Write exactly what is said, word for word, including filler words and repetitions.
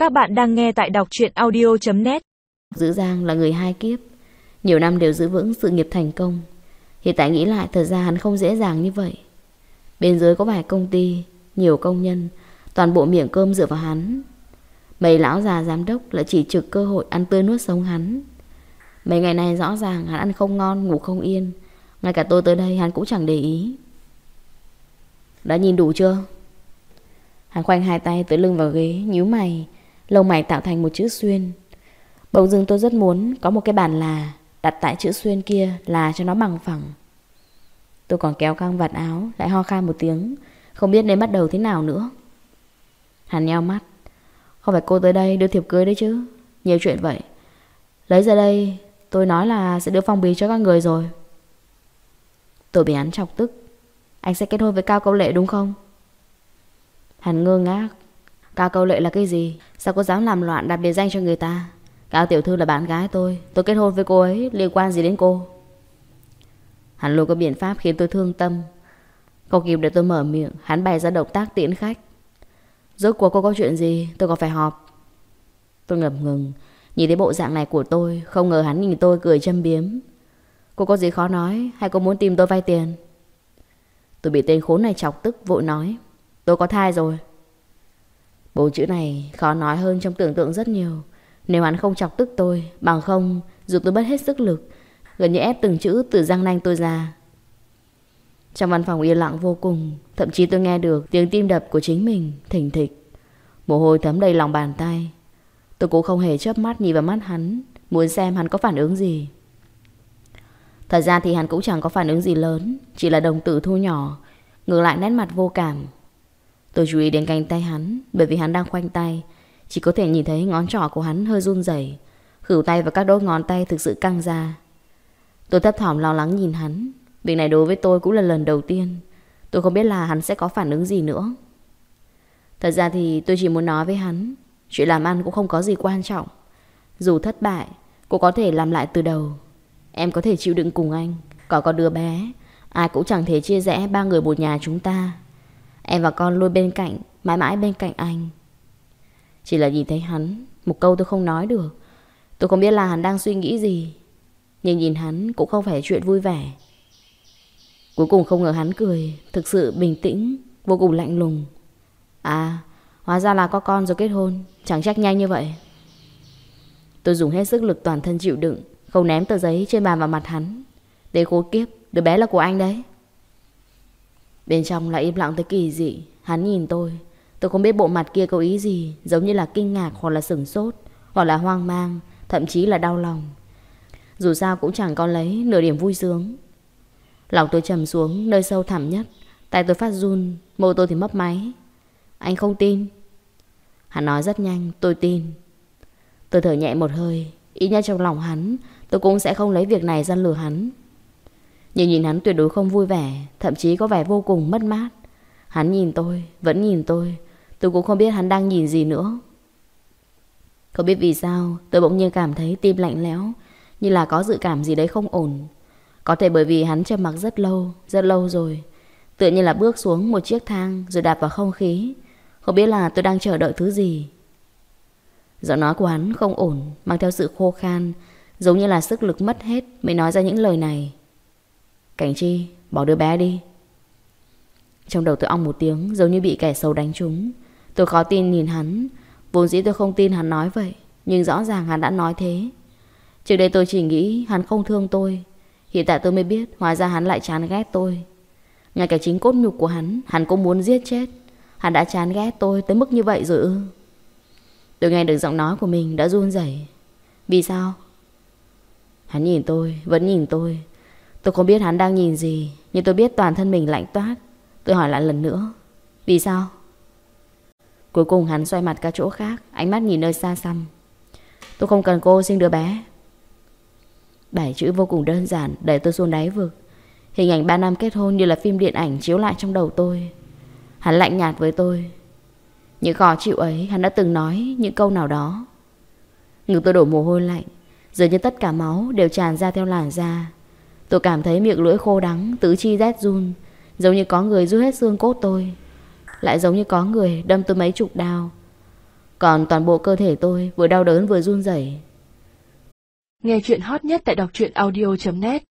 Các bạn đang nghe tại đọc truyện audio chấm net. Dữ Giang là người hai kiếp, nhiều năm đều giữ vững sự nghiệp thành công. Hiện tại nghĩ lại thật ra hắn không dễ dàng như vậy. Bên dưới có vài công ty, nhiều công nhân, toàn bộ miệng cơm dựa vào hắn. Mấy lão già giám đốc lại chỉ trực cơ hội ăn tươi nuốt sống hắn. Mấy ngày này rõ ràng hắn ăn không ngon, ngủ không yên. Ngay cả tôi tới đây hắn cũng chẳng để ý. Đã nhìn đủ chưa? Hắn khoanh hai tay tới lưng vào ghế, nhíu mày, lông mày tạo thành một chữ xuyên. Bỗng dưng tôi rất muốn có một cái bàn là đặt tại chữ xuyên kia, là cho nó bằng phẳng. Tôi còn kéo căng vạt áo, lại ho khan một tiếng, không biết nên bắt đầu thế nào nữa. Hắn nheo mắt. Không phải cô tới đây đưa thiệp cưới đấy chứ? Nhiều chuyện vậy. Lấy ra đây, tôi nói là sẽ đưa phong bì cho các người rồi. Tôi bị hắn chọc tức. Anh sẽ kết hôn với Cao Câu Lệ đúng không? Hắn ngơ ngác. Cao Câu Lệ là cái gì? Sao cô dám làm loạn đặt biệt danh cho người ta? Cao tiểu thư là bạn gái tôi, tôi kết hôn với cô ấy, liên quan gì đến cô? Hắn luôn có biện pháp khiến tôi thương tâm. Không kịp để tôi mở miệng, hắn bày ra động tác tiễn khách. Rốt cuộc cô có chuyện gì? Tôi còn phải họp. Tôi ngập ngừng. Nhìn thấy bộ dạng này của tôi, không ngờ hắn nhìn tôi cười châm biếm. Cô có gì khó nói, hay cô muốn tìm tôi vay tiền? Tôi bị tên khốn này chọc tức, vội nói. Tôi có thai rồi. Bốn chữ này khó nói hơn trong tưởng tượng rất nhiều. Nếu hắn không chọc tức tôi, bằng không, dù tôi mất hết sức lực, gần như ép từng chữ từ răng nanh tôi ra. Trong văn phòng yên lặng vô cùng, thậm chí tôi nghe được tiếng tim đập của chính mình thình thịch. Mồ hôi thấm đầy lòng bàn tay. Tôi cũng không hề chớp mắt nhìn vào mắt hắn, muốn xem hắn có phản ứng gì. Thật ra thì hắn cũng chẳng có phản ứng gì lớn, chỉ là đồng tử thu nhỏ, ngược lại nét mặt vô cảm. Tôi chú ý đến cánh tay hắn, bởi vì hắn đang khoanh tay, chỉ có thể nhìn thấy ngón trỏ của hắn hơi run rẩy, khửu tay và các đốt ngón tay thực sự căng ra. Tôi thấp thỏm lo lắng nhìn hắn. Việc này đối với tôi cũng là lần đầu tiên. Tôi không biết là hắn sẽ có phản ứng gì nữa. Thật ra thì tôi chỉ muốn nói với hắn, chuyện làm ăn cũng không có gì quan trọng. Dù thất bại, cô có thể làm lại từ đầu. Em có thể chịu đựng cùng anh. Còn có đứa bé, ai cũng chẳng thể chia rẽ ba người một nhà chúng ta. Em và con luôn bên cạnh, mãi mãi bên cạnh anh. Chỉ là nhìn thấy hắn, một câu tôi không nói được. Tôi không biết là hắn đang suy nghĩ gì, nhưng nhìn hắn cũng không phải chuyện vui vẻ. Cuối cùng không ngờ hắn cười, thực sự bình tĩnh, vô cùng lạnh lùng. À, hóa ra là có con rồi kết hôn, chẳng trách nhanh như vậy. Tôi dùng hết sức lực toàn thân chịu đựng, không ném tờ giấy trên bàn vào mặt hắn. Để khốn kiếp, đứa bé là của anh đấy. Bên trong lại im lặng tới kỳ dị. Hắn nhìn tôi, tôi không biết bộ mặt kia có ý gì, giống như là kinh ngạc hoặc là sửng sốt, hoặc là hoang mang, thậm chí là đau lòng. Dù sao cũng chẳng còn lấy nửa điểm vui sướng. Lòng tôi trầm xuống nơi sâu thẳm nhất, tay tôi phát run, môi tôi thì mấp máy. Anh không tin? Hắn nói rất nhanh, tôi tin. Tôi thở nhẹ một hơi, ít nhất trong lòng hắn, tôi cũng sẽ không lấy việc này gian lừa hắn. Nhưng nhìn hắn tuyệt đối không vui vẻ, thậm chí có vẻ vô cùng mất mát. Hắn nhìn tôi, vẫn nhìn tôi. Tôi cũng không biết hắn đang nhìn gì nữa. Không biết vì sao, tôi bỗng nhiên cảm thấy tim lạnh lẽo, như là có dự cảm gì đấy không ổn. Có thể bởi vì hắn trầm mặc rất lâu, rất lâu rồi. Tựa như là bước xuống một chiếc thang rồi đạp vào không khí. Không biết là tôi đang chờ đợi thứ gì. Giọng nói của hắn không ổn, mang theo sự khô khan, giống như là sức lực mất hết mới nói ra những lời này. Cảnh Chi, bỏ đứa bé đi. Trong đầu tôi ong một tiếng, giống như bị kẻ xấu đánh trúng. Tôi khó tin nhìn hắn. Vốn dĩ tôi không tin hắn nói vậy, nhưng rõ ràng hắn đã nói thế. Trước đây tôi chỉ nghĩ hắn không thương tôi. Hiện tại tôi mới biết hóa ra hắn lại chán ghét tôi. Ngay cả chính cốt nhục của hắn, hắn cũng muốn giết chết. Hắn đã chán ghét tôi tới mức như vậy rồi ư? Tôi nghe được giọng nói của mình đã run rẩy. Vì sao? Hắn nhìn tôi, vẫn nhìn tôi. Tôi không biết hắn đang nhìn gì, nhưng tôi biết toàn thân mình lạnh toát. Tôi hỏi lại lần nữa. Vì sao? Cuối cùng hắn xoay mặt cả chỗ khác, ánh mắt nhìn nơi xa xăm. Tôi không cần cô sinh đứa bé. Bảy chữ vô cùng đơn giản đẩy tôi xuống đáy vực. Hình ảnh ba năm kết hôn như là phim điện ảnh chiếu lại trong đầu tôi. Hắn lạnh nhạt với tôi. Những khó chịu ấy hắn đã từng nói những câu nào đó. Ngực tôi đổ mồ hôi lạnh, dường như tất cả máu đều tràn ra theo làn da. Tôi cảm thấy miệng lưỡi khô đắng, tứ chi rét run, giống như có người rút hết xương cốt tôi, lại giống như có người đâm tôi mấy chục đao. Còn toàn bộ cơ thể tôi vừa đau đớn vừa run rẩy. Nghe chuyện hot nhất tại đọc truyện audio chấm net.